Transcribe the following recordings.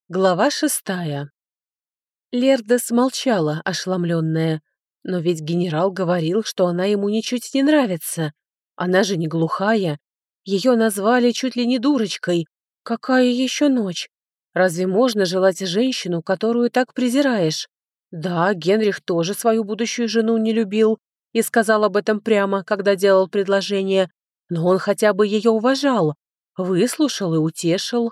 Глава 6. Лерда смолчала, ошеломленная. Но ведь генерал говорил, что она ему ничуть не нравится. Она же не глухая. Ее назвали чуть ли не дурочкой. Какая еще ночь? Разве можно желать женщину, которую так презираешь? Да, Генрих тоже свою будущую жену не любил и сказал об этом прямо, когда делал предложение. Но он хотя бы ее уважал, выслушал и утешил.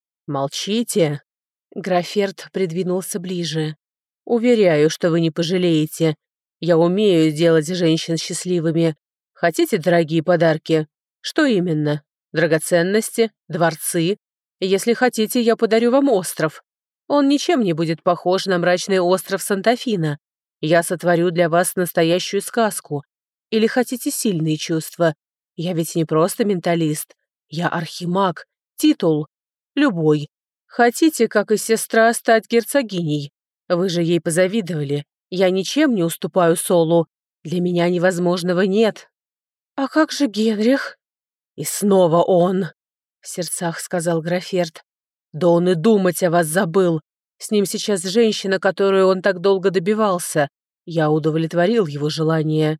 «Молчите!» Граферт придвинулся ближе. «Уверяю, что вы не пожалеете. Я умею делать женщин счастливыми. Хотите дорогие подарки? Что именно? Драгоценности? Дворцы? Если хотите, я подарю вам остров. Он ничем не будет похож на мрачный остров Санта-Фина. Я сотворю для вас настоящую сказку. Или хотите сильные чувства? Я ведь не просто менталист. Я архимаг. Титул. Любой. Хотите, как и сестра, стать герцогиней? Вы же ей позавидовали. Я ничем не уступаю Солу. Для меня невозможного нет». «А как же Генрих?» «И снова он!» — в сердцах сказал Граферт. «Да он и думать о вас забыл. С ним сейчас женщина, которую он так долго добивался. Я удовлетворил его желание».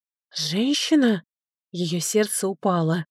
«Женщина?» Ее сердце упало.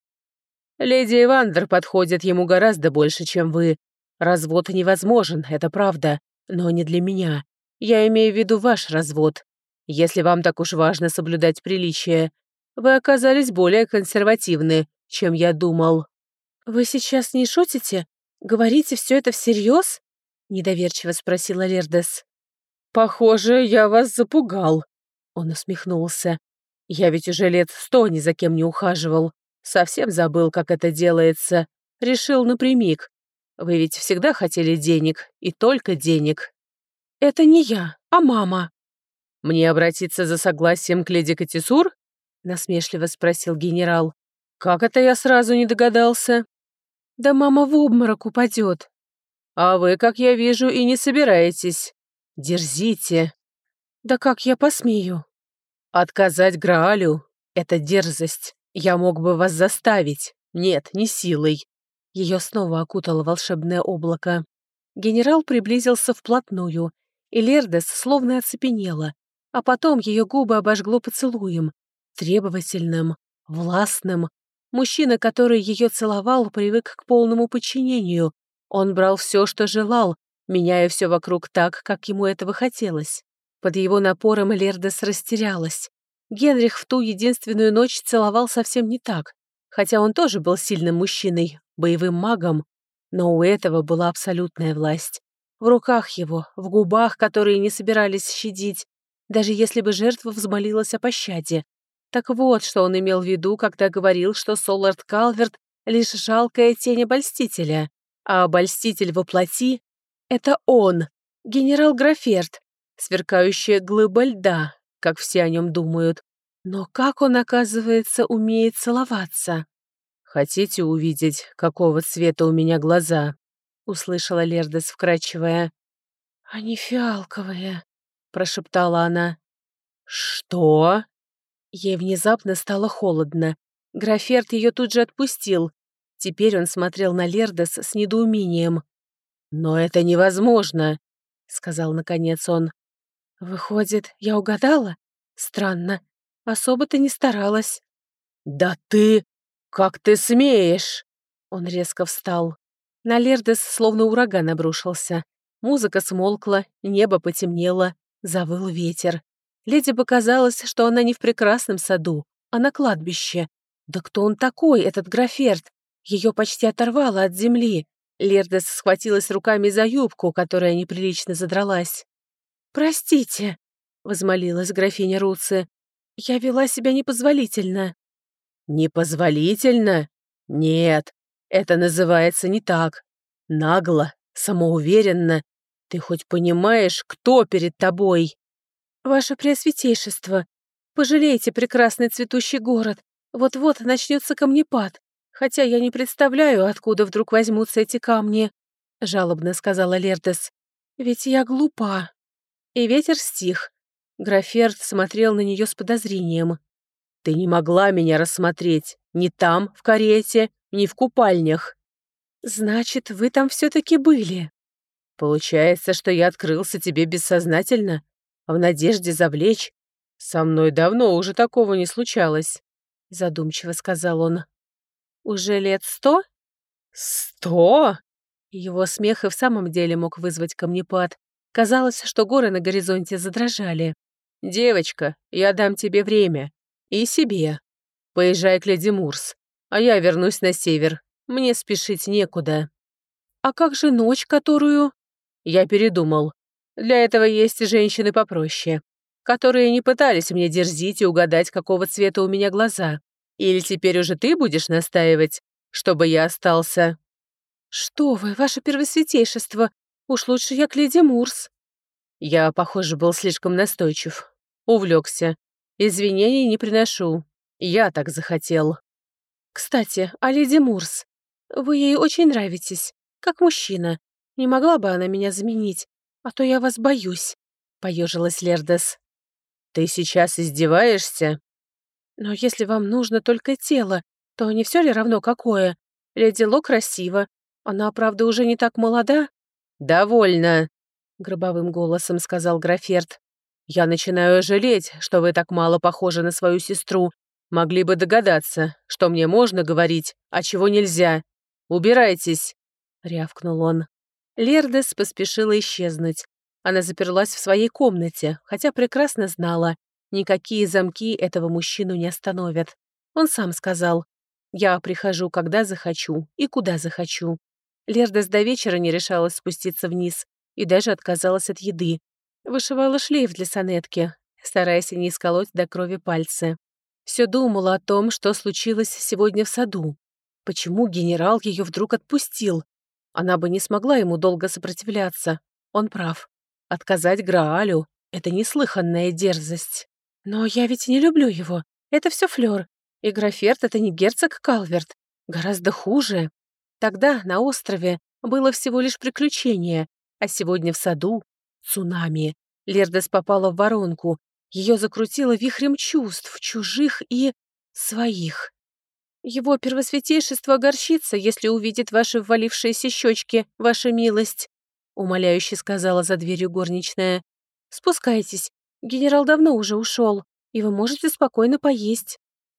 «Леди Эвандер подходит ему гораздо больше, чем вы. Развод невозможен, это правда, но не для меня. Я имею в виду ваш развод. Если вам так уж важно соблюдать приличие, вы оказались более консервативны, чем я думал». «Вы сейчас не шутите? Говорите все это всерьез?» — недоверчиво спросила Лердес. «Похоже, я вас запугал», — он усмехнулся. «Я ведь уже лет 100 ни за кем не ухаживал. Совсем забыл, как это делается. Решил напрямик. Вы ведь всегда хотели денег, и только денег». «Это не я, а мама». «Мне обратиться за согласием к леди Катисур?» — насмешливо спросил генерал. «Как это я сразу не догадался?» «Да мама в обморок упадет». «А вы, как я вижу, и не собираетесь. Дерзите». «Да как я посмею?» «Отказать Граалю — это дерзость. Я мог бы вас заставить. Нет, не силой». Ее снова окутало волшебное облако. Генерал приблизился вплотную, и Лердес словно оцепенела, а потом ее губы обожгло поцелуем, требовательным, властным. Мужчина, который ее целовал, привык к полному подчинению. Он брал все, что желал, меняя все вокруг так, как ему этого хотелось. Под его напором Лердес растерялась. Генрих в ту единственную ночь целовал совсем не так, хотя он тоже был сильным мужчиной, боевым магом, но у этого была абсолютная власть. В руках его, в губах, которые не собирались щадить, даже если бы жертва взмолилась о пощаде. Так вот, что он имел в виду, когда говорил, что Солард Калверт — лишь жалкая тень обольстителя, а обольститель во плоти — это он, генерал Граферт, сверкающая глыба льда, как все о нем думают. Но как он, оказывается, умеет целоваться? «Хотите увидеть, какого цвета у меня глаза?» — услышала Лердес вкрадчивая. «Они фиалковые», — прошептала она. «Что?» Ей внезапно стало холодно. Граферт ее тут же отпустил. Теперь он смотрел на Лердес с недоумением. «Но это невозможно», — сказал наконец он. «Выходит, я угадала? Странно. Особо ты не старалась». «Да ты... Как ты смеешь?» Он резко встал. На Лердес словно ураган обрушился. Музыка смолкла, небо потемнело, завыл ветер. Леди показалось, что она не в прекрасном саду, а на кладбище. Да кто он такой, этот Граферт? Ее почти оторвало от земли. Лердес схватилась руками за юбку, которая неприлично задралась. «Простите», — возмолилась графиня Руци. «Я вела себя непозволительно». «Непозволительно? Нет, это называется не так. Нагло, самоуверенно. Ты хоть понимаешь, кто перед тобой?» «Ваше Преосвятейшество, пожалейте прекрасный цветущий город. Вот-вот начнется камнепад, хотя я не представляю, откуда вдруг возьмутся эти камни», — жалобно сказала Лердес. «Ведь я глупа». И ветер стих. Граферт смотрел на нее с подозрением. «Ты не могла меня рассмотреть ни там, в карете, ни в купальнях». «Значит, вы там все-таки были?» Получается, что я открылся тебе бессознательно, в надежде завлечь. Со мной давно уже такого не случалось, задумчиво сказал он. Уже лет 100? 100? Его смех и в самом деле мог вызвать камнепад. Казалось, что горы на горизонте задрожали. «Девочка, я дам тебе время. И себе. Поезжай к леди Мурс, а я вернусь на север. Мне спешить некуда». «А как же ночь, которую...» Я передумал. Для этого есть женщины попроще, которые не пытались мне дерзить и угадать, какого цвета у меня глаза. Или теперь уже ты будешь настаивать, чтобы я остался?» «Что вы, ваше первосвятейшество, уж лучше я к леди Мурс». Я, похоже, был слишком настойчив. Увлекся. Извинений не приношу. Я так захотел. «Кстати, о леди Мурс. Вы ей очень нравитесь, как мужчина. Не могла бы она меня заменить, а то я вас боюсь», — поежилась Лердес. «Ты сейчас издеваешься?» «Но если вам нужно только тело, то не все ли равно какое? Леди Ло красива. Она, правда, уже не так молода?» «Довольно», — гробовым голосом сказал Граферт. «Я начинаю жалеть, что вы так мало похожи на свою сестру. Могли бы догадаться, что мне можно говорить, а чего нельзя. Убирайтесь», — рявкнул он. Лердес поспешила исчезнуть. Она заперлась в своей комнате, хотя прекрасно знала, никакие замки этого мужчину не остановят. Он сам сказал: «Я прихожу, когда захочу и куда захочу». Лердес до вечера не решалась спуститься вниз и даже отказалась от еды. Вышивала шлейф для сонетки, стараясь не исколоть до крови пальцы. Все думала о том, что случилось сегодня в саду. Почему генерал ее вдруг отпустил? Она бы не смогла ему долго сопротивляться. Он прав. Отказать Граалю — это неслыханная дерзость. Но я ведь не люблю его. Это все флёр. И Граферт — это не герцог Калверт. Гораздо хуже. Тогда на острове было всего лишь приключение, а сегодня в саду — цунами. Лердес попала в воронку. Ее закрутило вихрем чувств, чужих и своих. «Его первосвятейшество огорчится, если увидит ваши ввалившиеся щечки, ваша милость», — умоляюще сказала за дверью горничная. «Спускайтесь. Генерал давно уже ушел, и вы можете спокойно поесть».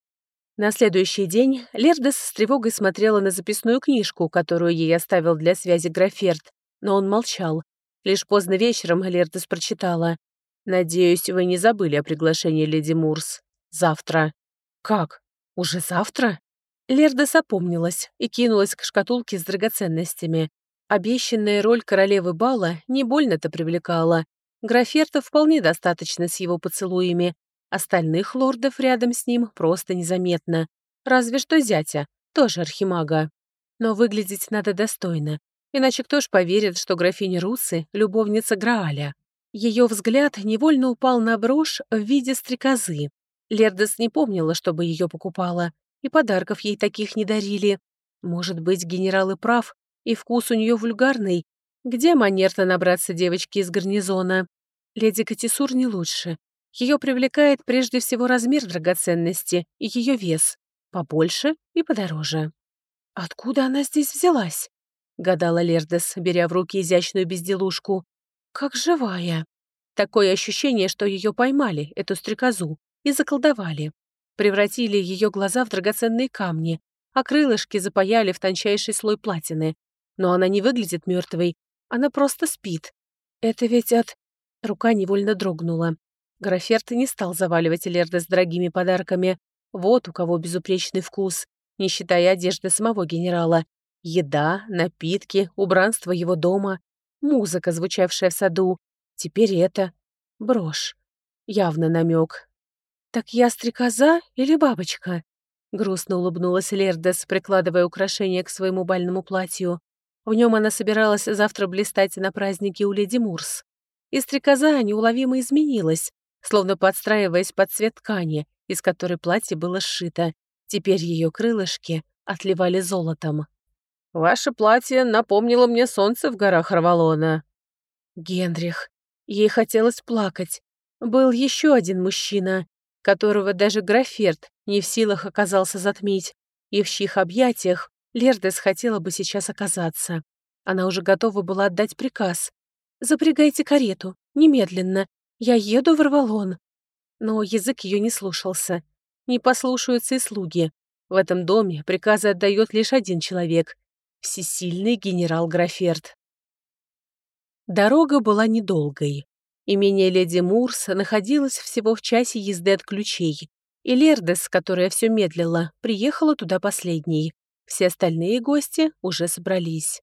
На следующий день Лердес с тревогой смотрела на записную книжку, которую ей оставил для связи Граферт, но он молчал. Лишь поздно вечером Лердес прочитала: «Надеюсь, вы не забыли о приглашении леди Мурс. Завтра». «Как? Уже завтра?» Лердес опомнилась и кинулась к шкатулке с драгоценностями. Обещанная роль королевы бала не больно-то привлекала. Граферта вполне достаточно с его поцелуями. Остальных лордов рядом с ним просто незаметно. Разве что зятя, тоже архимага. Но выглядеть надо достойно. Иначе кто ж поверит, что графиня Русы — любовница Грааля? Ее взгляд невольно упал на брошь в виде стрекозы. Лердес не помнила, чтобы ее покупала, и подарков ей таких не дарили. Может быть, генерал и прав, и вкус у нее вульгарный. Где манер-то набраться девочки из гарнизона? Леди Катисур не лучше. Ее привлекает прежде всего размер драгоценности и ее вес. Побольше и подороже. «Откуда она здесь взялась?» — гадала Лердес, беря в руки изящную безделушку. «Как живая». Такое ощущение, что ее поймали, эту стрекозу, и заколдовали. Превратили ее глаза в драгоценные камни, а крылышки запаяли в тончайший слой платины. Но она не выглядит мертвой, она просто спит. Это ведь от... Рука невольно дрогнула. Граферт не стал заваливать Лердес дорогими подарками. Вот у кого безупречный вкус, не считая одежды самого генерала. Еда, напитки, убранство его дома, музыка, звучавшая в саду. Теперь это... брошь. Явно намек. «Так я стрекоза или бабочка?» Грустно улыбнулась Лердес, прикладывая украшение к своему бальному платью. В нем она собиралась завтра блистать на празднике у леди Мурс. И стрекоза неуловимо изменилась, словно подстраиваясь под цвет ткани, из которой платье было сшито. Теперь ее крылышки отливали золотом. «Ваше платье напомнило мне солнце в горах Равалона». Генрих. Ей хотелось плакать. Был еще один мужчина, которого даже Граферт не в силах оказался затмить, и в чьих объятиях Лердес хотела бы сейчас оказаться. Она уже готова была отдать приказ. «Запрягайте карету, немедленно. Я еду в Арвалон». Но язык ее не слушался. Не послушаются и слуги. В этом доме приказы отдает лишь один человек — всесильный генерал Граферт. Дорога была недолгой. Имение леди Мурс находилось всего в часе езды от ключей, и Лердес, которая все медлила, приехала туда последней. Все остальные гости уже собрались.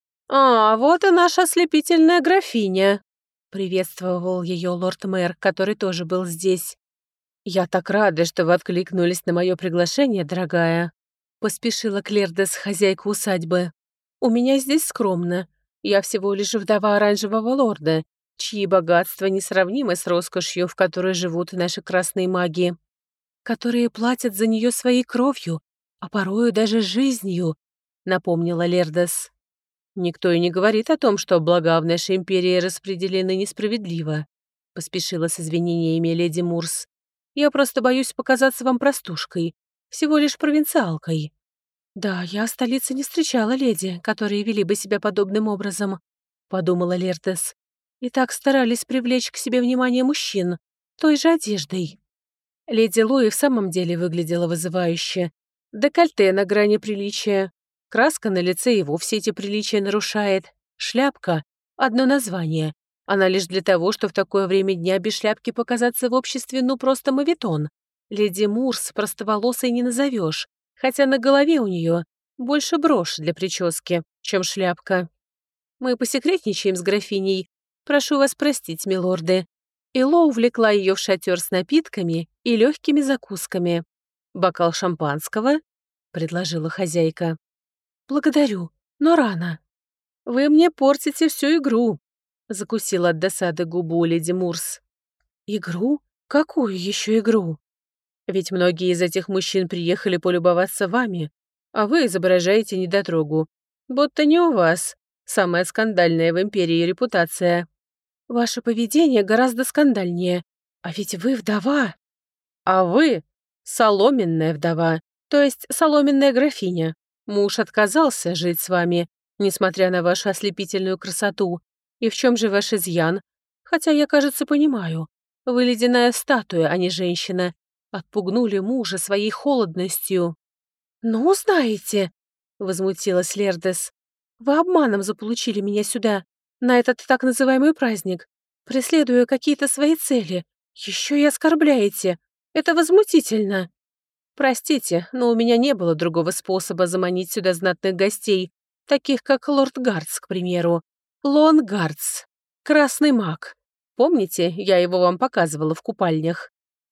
«А, вот и наша ослепительная графиня», — приветствовал ее лорд-мэр, который тоже был здесь. «Я так рада, что вы откликнулись на мое приглашение, дорогая», — поспешила Клердес, хозяйка усадьбы. «У меня здесь скромно. Я всего лишь вдова оранжевого лорда, чьи богатства несравнимы с роскошью, в которой живут наши красные маги, которые платят за нее своей кровью, а порою даже жизнью», — напомнила Лердес. «Никто и не говорит о том, что блага в нашей империи распределены несправедливо», — поспешила с извинениями леди Мурс. «Я просто боюсь показаться вам простушкой, всего лишь провинциалкой». «Да, я в столице не встречала леди, которые вели бы себя подобным образом», — подумала Лердес. «И так старались привлечь к себе внимание мужчин, той же одеждой». Леди Луи в самом деле выглядела вызывающе. Декольте на грани приличия. Краска на лице и вовсе эти приличия нарушает. Шляпка — одно название. Она лишь для того, что в такое время дня без шляпки показаться в обществе просто моветон. Леди Мурс простоволосой не назовешь, хотя на голове у нее больше брошь для прически, чем шляпка. Мы посекретничаем с графиней. Прошу вас простить, милорды. Ило увлекла ее в шатер с напитками и легкими закусками. «Бокал шампанского?» — предложила хозяйка. «Благодарю, но рано». «Вы мне портите всю игру», — закусила от досады губу леди Мурс. «Игру? Какую еще игру?» «Ведь многие из этих мужчин приехали полюбоваться вами, а вы изображаете недотрогу. Будто не у вас самая скандальная в империи репутация». «Ваше поведение гораздо скандальнее. А ведь вы вдова». «А вы соломенная вдова, то есть соломенная графиня. Муж отказался жить с вами, несмотря на вашу ослепительную красоту. И в чем же ваш изъян? Хотя я, кажется, понимаю. Вы ледяная статуя, а не женщина. Отпугнули мужа своей холодностью». «Ну, знаете», — возмутилась Лердес, «вы обманом заполучили меня сюда, на этот так называемый праздник, преследуя какие-то свои цели. Еще и оскорбляете. Это возмутительно». «Простите, но у меня не было другого способа заманить сюда знатных гостей, таких как лорд Гардс, к примеру. Лон Гардс. Красный маг. Помните, я его вам показывала в купальнях?»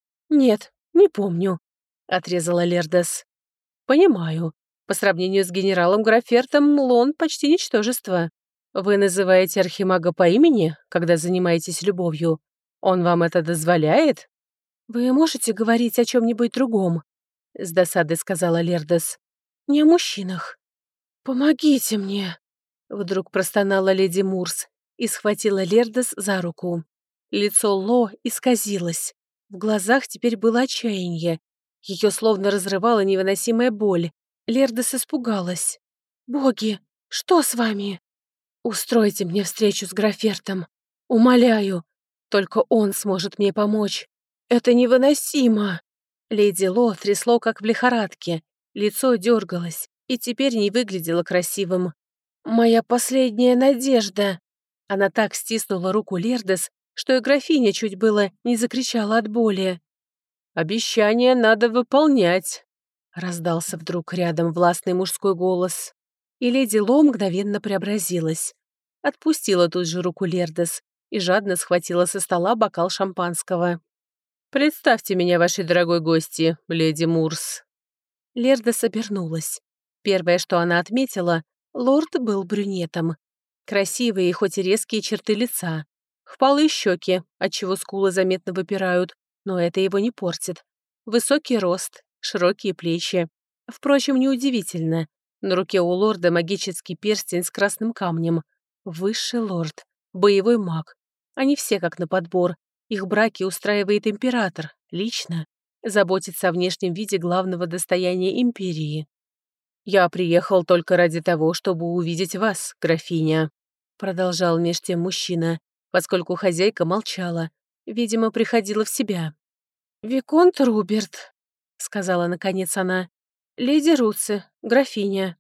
«Нет, не помню», — отрезала Лердес. «Понимаю. По сравнению с генералом Графертом, Лон почти ничтожество. Вы называете архимага по имени, когда занимаетесь любовью? Он вам это дозволяет?» «Вы можете говорить о чем-нибудь другом?» — с досадой сказала Лердес. «Не о мужчинах». «Помогите мне!» — вдруг простонала леди Мурс и схватила Лердес за руку. Лицо Ло исказилось. В глазах теперь было отчаяние. Ее словно разрывала невыносимая боль. Лердес испугалась. «Боги, что с вами?» «Устройте мне встречу с Графертом. Умоляю. Только он сможет мне помочь. Это невыносимо!» Леди Ло трясло, как в лихорадке. Лицо дергалось и теперь не выглядело красивым. «Моя последняя надежда!» Она так стиснула руку Лердес, что и графиня чуть было не закричала от боли. «Обещание надо выполнять», — раздался вдруг рядом властный мужской голос. И леди Ло мгновенно преобразилась. Отпустила тут же руку Лердес и жадно схватила со стола бокал шампанского. «Представьте меня вашей дорогой гости, леди Мурс». Лердес обернулась. Первое, что она отметила, лорд был брюнетом. Красивые, хоть и резкие черты лица. Впалые щеки, отчего скулы заметно выпирают, но это его не портит. Высокий рост, широкие плечи. Впрочем, неудивительно. На руке у лорда магический перстень с красным камнем. Высший лорд, боевой маг. Они все как на подбор. Их браки устраивает император, лично. Заботится о внешнем виде главного достояния империи. «Я приехал только ради того, чтобы увидеть вас, графиня», продолжал меж тем мужчина, поскольку хозяйка молчала, видимо, приходила в себя. «Виконт Руберт», — сказала наконец она, — «леди Руци, графиня».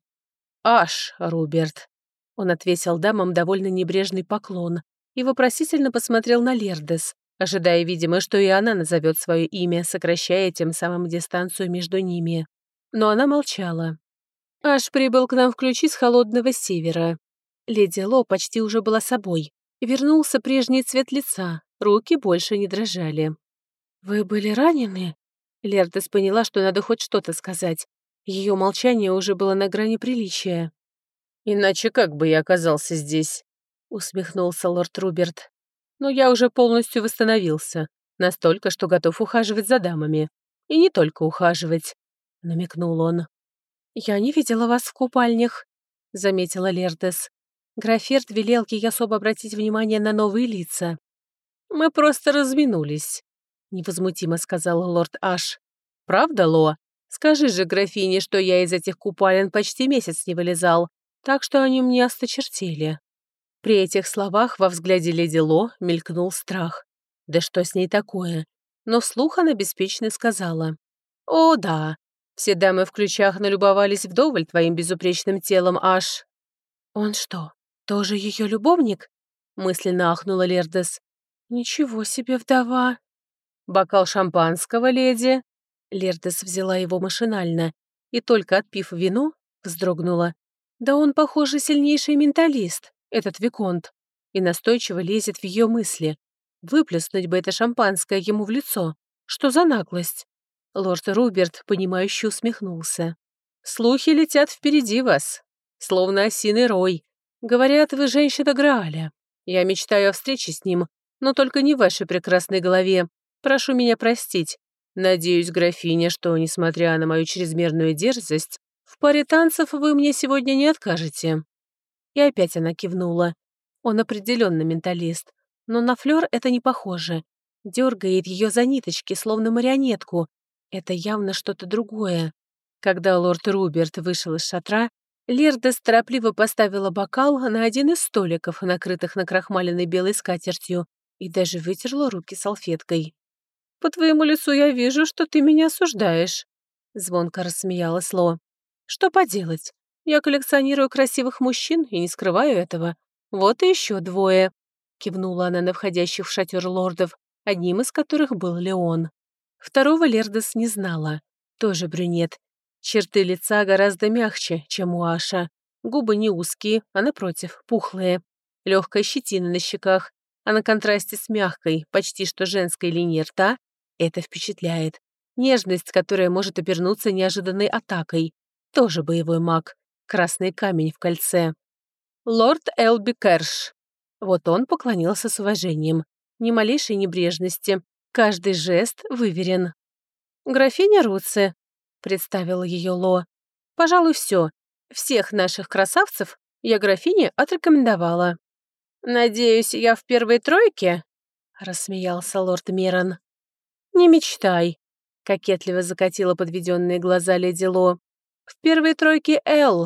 «Аш, Руберт», — он отвесил дамам довольно небрежный поклон и вопросительно посмотрел на Лердес, ожидая, видимо, что и она назовет свое имя, сокращая тем самым дистанцию между ними. Но она молчала. «Аш прибыл к нам в ключи с холодного севера». Леди Ло почти уже была собой. Вернулся прежний цвет лица, руки больше не дрожали. «Вы были ранены?» Лердес поняла, что надо хоть что-то сказать. Ее молчание уже было на грани приличия. «Иначе как бы я оказался здесь?» усмехнулся лорд Руберт. «Но я уже полностью восстановился. Настолько, что готов ухаживать за дамами. И не только ухаживать», — намекнул он. «Я не видела вас в купальнях», — заметила Лердес. Граферт велел ей особо обратить внимание на новые лица. «Мы просто разминулись», — невозмутимо сказал лорд Аш. «Правда, Ло? Скажи же графине, что я из этих купалин почти месяц не вылезал, так что они мне осточертели». При этих словах во взгляде леди Ло мелькнул страх. Да что с ней такое? Но вслух она беспечно сказала. «О, да, все дамы в ключах налюбовались вдоволь твоим безупречным телом, Аш». «Он что, тоже ее любовник?» мысленно ахнула Лердес. «Ничего себе вдова!» «Бокал шампанского, леди?» Лердес взяла его машинально и, только отпив вино, вздрогнула. «Да он, похоже, сильнейший менталист, этот виконт», и настойчиво лезет в ее мысли. Выплеснуть бы это шампанское ему в лицо. Что за наглость? Лорд Руберт, понимающе усмехнулся. «Слухи летят впереди вас, словно осиный рой. Говорят, вы женщина Грааля. Я мечтаю о встрече с ним, но только не в вашей прекрасной голове. Прошу меня простить. Надеюсь, графиня, что, несмотря на мою чрезмерную дерзость, в паре танцев вы мне сегодня не откажете». И опять она кивнула. Он определенно менталист, но на Флёр это не похоже. Дергает ее за ниточки, словно марионетку. Это явно что-то другое. Когда лорд Руберт вышел из шатра, Лердес торопливо поставила бокал на один из столиков, накрытых накрахмаленной белой скатертью, и даже вытерла руки салфеткой. «По твоему лицу я вижу, что ты меня осуждаешь», — звонко рассмеялась Ло. «Что поделать? Я коллекционирую красивых мужчин и не скрываю этого. Вот и еще двое», — кивнула она на входящих в шатер лордов, одним из которых был Леон. Второго Лердес не знала. Тоже брюнет. Черты лица гораздо мягче, чем у Аша. Губы не узкие, а напротив, пухлые. Легкая щетина на щеках, а на контрасте с мягкой, почти что женской линией рта это впечатляет. Нежность, которая может обернуться неожиданной атакой. Тоже боевой маг. Красный камень в кольце. «Лорд Элби Кэрш». Вот он поклонился с уважением. Ни малейшей небрежности. Каждый жест выверен. «Графиня Руци», — представила ее Ло. «Пожалуй, все. Всех наших красавцев я графине отрекомендовала». «Надеюсь, я в первой тройке?» — рассмеялся лорд Мирон. «Не мечтай», — кокетливо закатила подведенные глаза леди Ло. «В первой тройке Эл».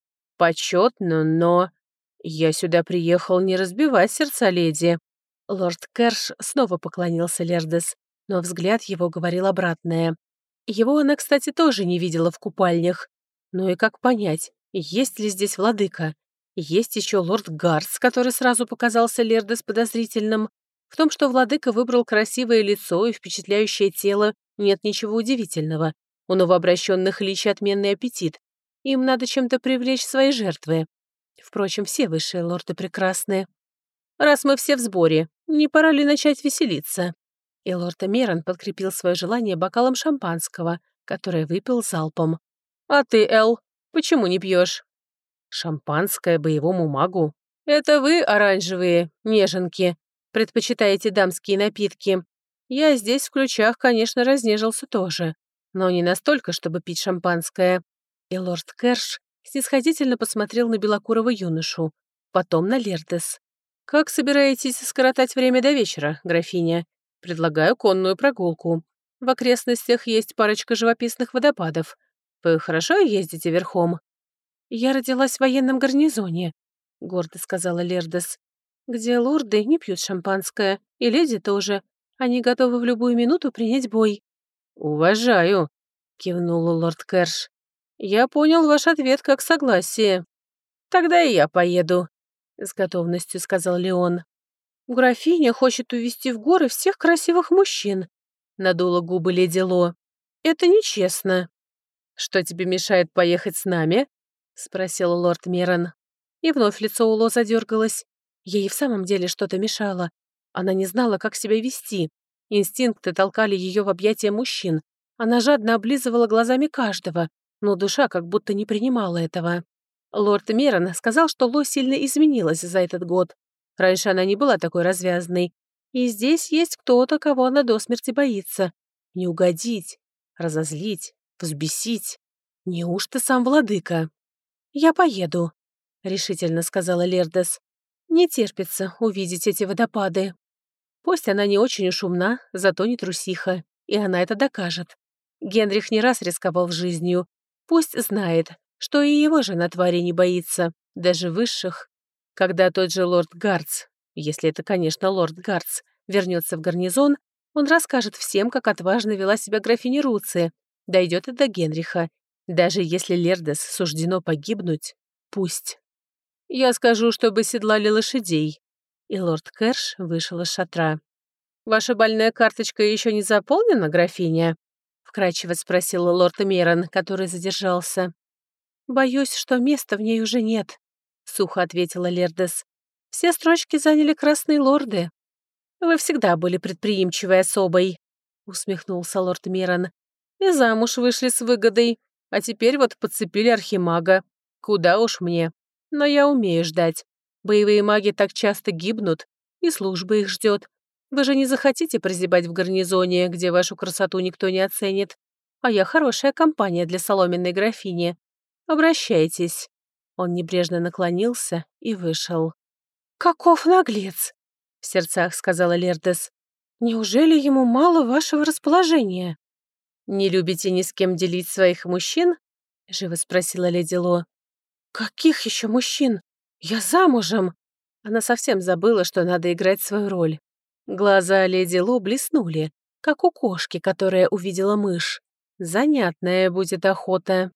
«Почетно, но...» «Я сюда приехал не разбивать сердца леди». Лорд Кэрш снова поклонился Лердес, но взгляд его говорил обратное. Его она, кстати, тоже не видела в купальнях. Ну и как понять, есть ли здесь владыка? Есть еще лорд Гарс, который сразу показался Лердес подозрительным. В том, что владыка выбрал красивое лицо и впечатляющее тело, нет ничего удивительного. У новообращенных лич отменный аппетит. Им надо чем-то привлечь свои жертвы. Впрочем, все высшие лорды прекрасны. «Раз мы все в сборе, не пора ли начать веселиться?» И лорд Эмерон подкрепил свое желание бокалом шампанского, которое выпил залпом. «А ты, Эл, почему не пьешь?» «Шампанское боевому магу? Это вы, оранжевые, неженки, предпочитаете дамские напитки. Я здесь в ключах, конечно, разнежился тоже, но не настолько, чтобы пить шампанское». И лорд Кэрш снисходительно посмотрел на белокурого юношу, потом на Лердес. «Как собираетесь скоротать время до вечера, графиня? Предлагаю конную прогулку. В окрестностях есть парочка живописных водопадов. Вы хорошо ездите верхом?» «Я родилась в военном гарнизоне», — гордо сказала Лердес, «где лорды не пьют шампанское, и леди тоже. Они готовы в любую минуту принять бой». «Уважаю», — кивнул лорд Кэрш. «Я понял ваш ответ как согласие». «Тогда и я поеду», — с готовностью сказал Леон. «Графиня хочет увезти в горы всех красивых мужчин», — надула губы леди Ло. «Это нечестно». «Что тебе мешает поехать с нами?» — спросил лорд Мерон. И вновь лицо у Ло задергалось. Ей в самом деле что-то мешало. Она не знала, как себя вести. Инстинкты толкали ее в объятия мужчин. Она жадно облизывала глазами каждого, но душа как будто не принимала этого. Лорд Мерон сказал, что Ло сильно изменилась за этот год. Раньше она не была такой развязной. И здесь есть кто-то, кого она до смерти боится. Не угодить, разозлить, взбесить. Неужто сам владыка? «Я поеду», — решительно сказала Лердес. «Не терпится увидеть эти водопады». Пусть она не очень уж умна, зато не трусиха, и она это докажет. Генрих не раз рисковал жизнью. Пусть знает, что и его жена твари не боится, даже высших. Когда тот же лорд Гартс, если это, конечно, лорд Гартс, вернется в гарнизон, он расскажет всем, как отважно вела себя графиня Руция, дойдет и до Генриха. Даже если Лердес суждено погибнуть, пусть. Я скажу, чтобы седлали лошадей. И лорд Кэрш вышел из шатра. «Ваша больная карточка еще не заполнена, графиня?» — вкрадчиво спросил лорд Мерон, который задержался. «Боюсь, что места в ней уже нет», — сухо ответила Лердес. «Все строчки заняли красные лорды». «Вы всегда были предприимчивой особой», — усмехнулся лорд Мерон. «И замуж вышли с выгодой, а теперь вот подцепили архимага. Куда уж мне. Но я умею ждать. Боевые маги так часто гибнут, и служба их ждет. Вы же не захотите прозябать в гарнизоне, где вашу красоту никто не оценит. А я хорошая компания для соломенной графини. Обращайтесь». Он небрежно наклонился и вышел. «Каков наглец!» — в сердцах сказала Лердес. «Неужели ему мало вашего расположения?» «Не любите ни с кем делить своих мужчин?» — живо спросила леди Ло. «Каких еще мужчин? Я замужем!» Она совсем забыла, что надо играть свою роль. Глаза леди Ло блеснули, как у кошки, которая увидела мышь. Занятная будет охота.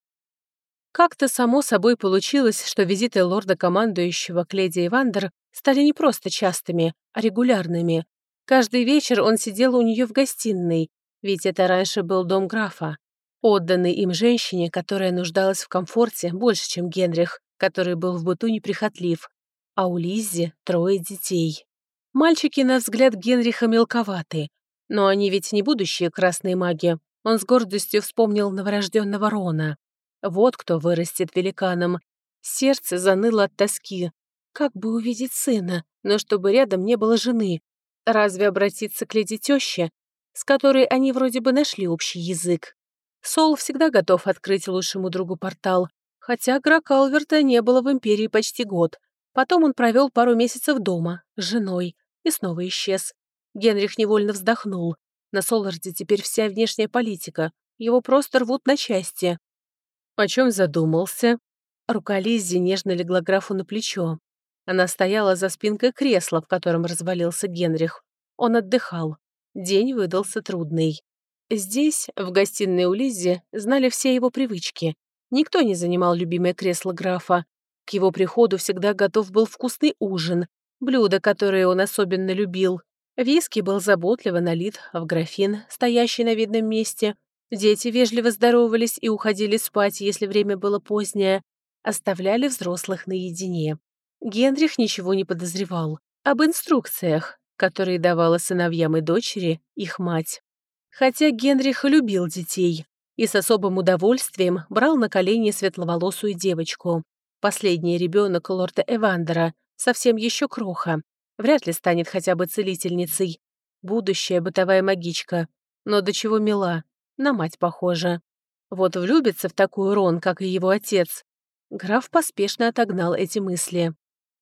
Как-то само собой получилось, что визиты лорда-командующего к леди Эвандер стали не просто частыми, а регулярными. Каждый вечер он сидел у нее в гостиной, ведь это раньше был дом графа, отданный им женщине, которая нуждалась в комфорте больше, чем Генрих, который был в быту неприхотлив, а у Лиззи 3 детей. Мальчики, на взгляд Генриха, мелковаты, но они ведь не будущие красные маги. Он с гордостью вспомнил новорожденного Рона. Вот кто вырастет великаном. Сердце заныло от тоски. Как бы увидеть сына, но чтобы рядом не было жены? Разве обратиться к леди тёще, с которой они вроде бы нашли общий язык? Сол всегда готов открыть лучшему другу портал, хотя Гракалверта не было в Империи почти год. Потом он провел пару месяцев дома, с женой, и снова исчез. Генрих невольно вздохнул. На Соларде теперь вся внешняя политика. Его просто рвут на части. «О чем задумался?» Рука Лиззи нежно легла графу на плечо. Она стояла за спинкой кресла, в котором развалился Генрих. Он отдыхал. День выдался трудный. Здесь, в гостиной у Лиззи, знали все его привычки. Никто не занимал любимое кресло графа. К его приходу всегда готов был вкусный ужин, блюда, которые он особенно любил. Виски был заботливо налит в графин, стоящий на видном месте. Дети вежливо здоровались и уходили спать, если время было позднее. Оставляли взрослых наедине. Генрих ничего не подозревал об инструкциях, которые давала сыновьям и дочери их мать. Хотя Генрих любил детей и с особым удовольствием брал на колени светловолосую девочку. Последний ребенок лорда Эвандера, совсем еще кроха. Вряд ли станет хотя бы целительницей. Будущая бытовая магичка. Но до чего мила. На мать похожа. Вот влюбится в такую Рон, как и его отец. Граф поспешно отогнал эти мысли.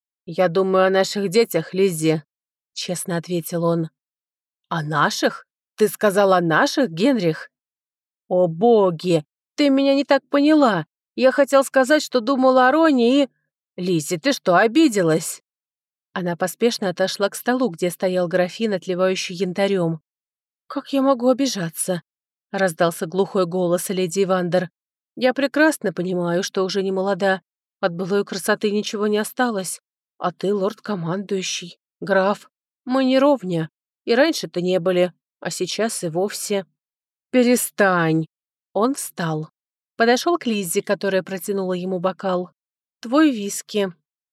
«Я думаю о наших детях, Лиззи», — честно ответил он. «О наших? Ты сказал о наших, Генрих?» «О боги! Ты меня не так поняла. Я хотел сказать, что думал о Роне и... Лиззи, ты что, обиделась?» Она поспешно отошла к столу, где стоял графин, отливающий янтарем. «Как я могу обижаться?» — раздался глухой голос леди Вандер. «Я прекрасно понимаю, что уже не молода. От былой красоты ничего не осталось. А ты лорд-командующий, граф. Мы не ровня. И раньше-то не были, а сейчас и вовсе». «Перестань!» Он встал. Подошел к Лиззе, которая протянула ему бокал. «Твой виски».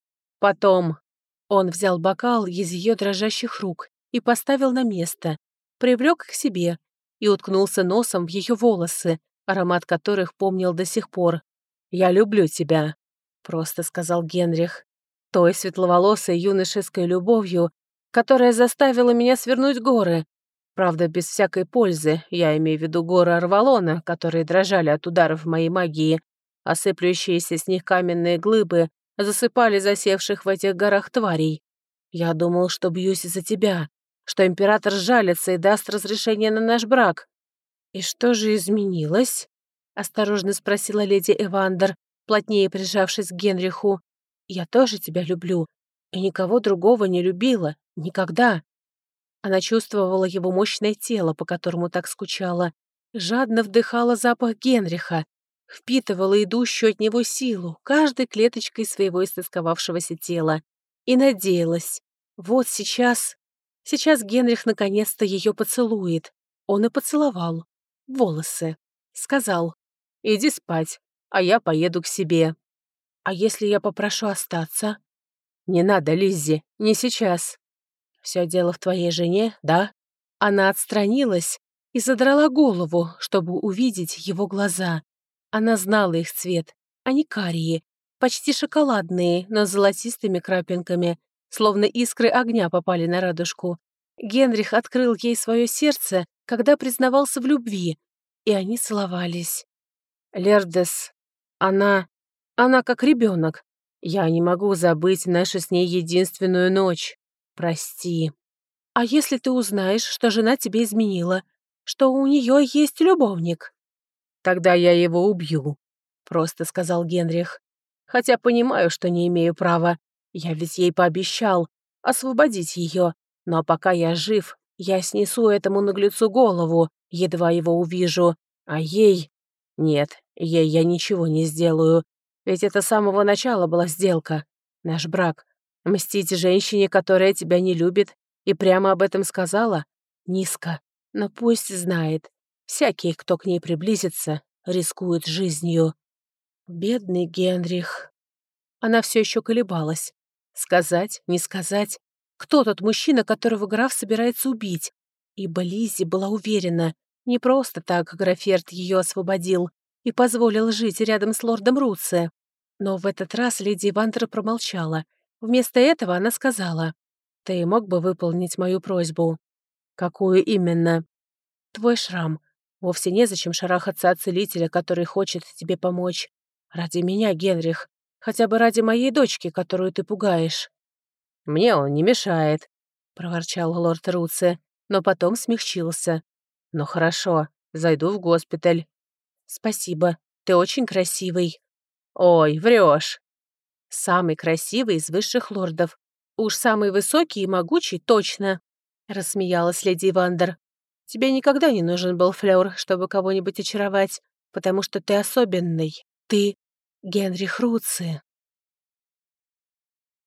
Потом он взял бокал из ее дрожащих рук и поставил на место, привлек к себе и уткнулся носом в ее волосы, аромат которых помнил до сих пор. «Я люблю тебя», — просто сказал Генрих. Той светловолосой юношеской любовью, которая заставила меня свернуть горы. Правда, без всякой пользы, я имею в виду горы Арвалона, которые дрожали от ударов моей магии, а сыплющиеся с них каменные глыбы засыпали засевших в этих горах тварей. Я думал, что бьюсь за тебя, что император жалится и даст разрешение на наш брак». «И что же изменилось?» — осторожно спросила леди Эвандер, плотнее прижавшись к Генриху. «Я тоже тебя люблю, и никого другого не любила. Никогда». Она чувствовала его мощное тело, по которому так скучала, жадно вдыхала запах Генриха, впитывала идущую от него силу каждой клеточкой своего истосковавшегося тела и надеялась. Вот сейчас... Сейчас Генрих наконец-то ее поцелует. Он и поцеловал. Волосы. Сказал: «Иди спать, а я поеду к себе». «А если я попрошу остаться?» «Не надо, Лиззи, не сейчас». «Все дело в твоей жене, да?» Она отстранилась и задрала голову, чтобы увидеть его глаза. Она знала их цвет. Они карие, почти шоколадные, но с золотистыми крапинками, словно искры огня попали на радужку. Генрих открыл ей свое сердце, когда признавался в любви, и они целовались. «Лердес, она как ребенок. Я не могу забыть нашу с ней единственную ночь. Прости». «А если ты узнаешь, что жена тебе изменила, что у нее есть любовник?» «Тогда я его убью», — просто сказал Генрих. «Хотя понимаю, что не имею права. Я ведь ей пообещал освободить ее. Но пока я жив, я снесу этому наглецу голову, едва его увижу. А ей... Нет, ей я ничего не сделаю. Ведь это с самого начала была сделка. Наш брак. Мстить женщине, которая тебя не любит, и прямо об этом сказала? Низко. Но пусть знает. Всякий, кто к ней приблизится, рискует жизнью. Бедный Генрих. Она все еще колебалась. Сказать, не сказать. Кто тот мужчина, которого граф собирается убить? Ибо Лиззи была уверена, не просто так Граферт ее освободил и позволил жить рядом с лордом Руце. Но в этот раз леди Вандер промолчала. Вместо этого она сказала: «Ты мог бы выполнить мою просьбу?» «Какую именно?» «Твой шрам. Вовсе незачем шарахаться от целителя, который хочет тебе помочь. Ради меня, Генрих. Хотя бы ради моей дочки, которую ты пугаешь». «Мне он не мешает», — проворчал лорд Руце, но потом смягчился. «Ну хорошо, зайду в госпиталь». «Спасибо, ты очень красивый». «Ой, врешь». «Самый красивый из высших лордов. Уж самый высокий и могучий точно», — рассмеялась леди Вандер. «Тебе никогда не нужен был флёр, чтобы кого-нибудь очаровать, потому что ты особенный. Ты Генрих Руци».